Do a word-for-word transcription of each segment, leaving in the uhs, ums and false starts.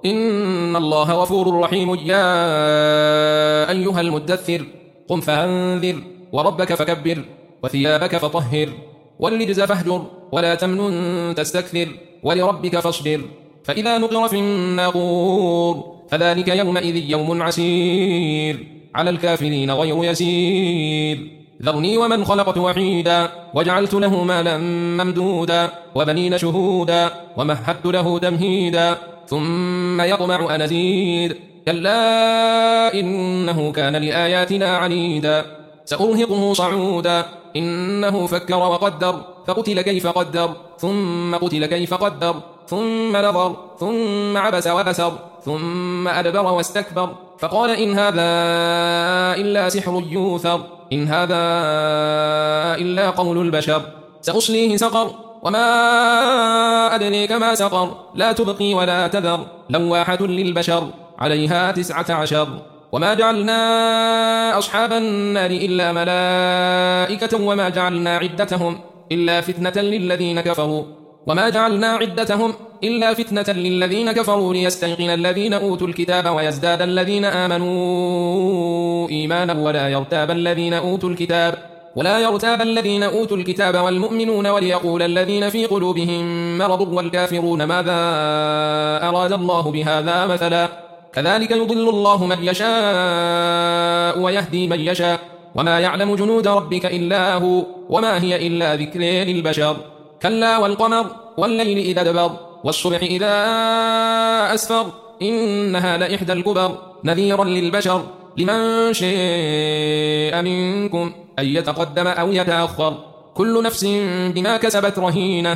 إن الله غفور رحيم. يا أيها المدثر قم فأنذر وربك فكبر وثيابك فطهر والرجز فاهجر ولا تمنن تستكثر ولربك فاصبر. فإذا نقر في الناقور فذلك يومئذ يوم عسير على الكافرين غير يسير. ذرني ومن خلقت وحيدا وجعلت له مالا ممدودا وبنين شهودا ومهدت له تمهيدا ثم يطمع أن أزيد كلا إنه كان لآياتنا عنيدا سأرهقه صعودا إنه فكر وقدر فقتل كيف قدر ثم قتل كيف قدر ثم نظر ثم عبس وبسر ثم أدبر واستكبر فقال إن هذا إلا سحر يوثر إن هذا إلا قول البشر سأصليه سقر وما أدريك ما سقر لا تبقي ولا تذر لواحة للبشر عليها تسعة عشر. وما جعلنا أصحاب النار إلا ملائكة وما جعلنا عدتهم إلا فتنة للذين كفروا وما جعلنا عدتهم إلا فتنة للذين كفروا ليستيقن الذين أوتوا الكتاب ويزداد الذين آمنوا إيمانا ولا يرتاب الذين أوتوا الكتاب ولا يرتاب الذين أوتوا الكتاب والمؤمنون وليقول الذين في قلوبهم مرض والكافرون ماذا أراد الله بهذا مثلا كذلك يضل الله من يشاء ويهدي من يشاء وما يعلم جنود ربك إلا هو وما هي إلا ذكر للبشر. كلا والقمر والليل إذا دبر والصبح إذا أسفر إنها لإحدى الكبر نذيرا للبشر لمن شاء منكم أن يتقدم أو يتأخر كل نفس بما كسبت رهينة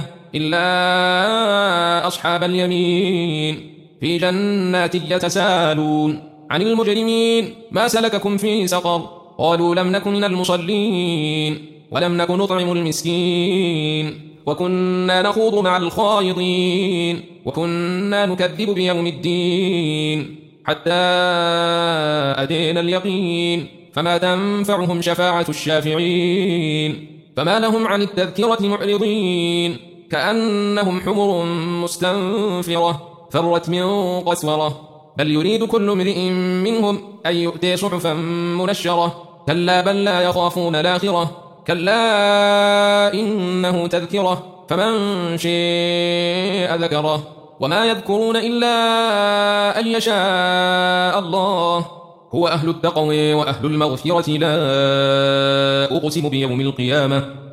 إلا أصحاب اليمين في جنات يتسالون عن المجرمين ما سلككم في سقر قالوا لم نكن من المصلين ولم نكن نطعم المسكين وكنا نخوض مع الخائضين وكنا نكذب بيوم الدين حتى أتينا اليقين فما تنفعهم شفاعة الشافعين. فما لهم عن التذكرة معرضين كأنهم حمر مستنفرة فرت من قسورة بل يريد كل امرئ منهم أن يؤتي صحفا منشرة كلا بل لا يخافون الآخرة كلا إنه تذكرة فمن شاء ذكره وما يذكرون إلا أن يشاء الله هو أهل التقوى وأهل المغفرة لا أقسم بيوم القيامة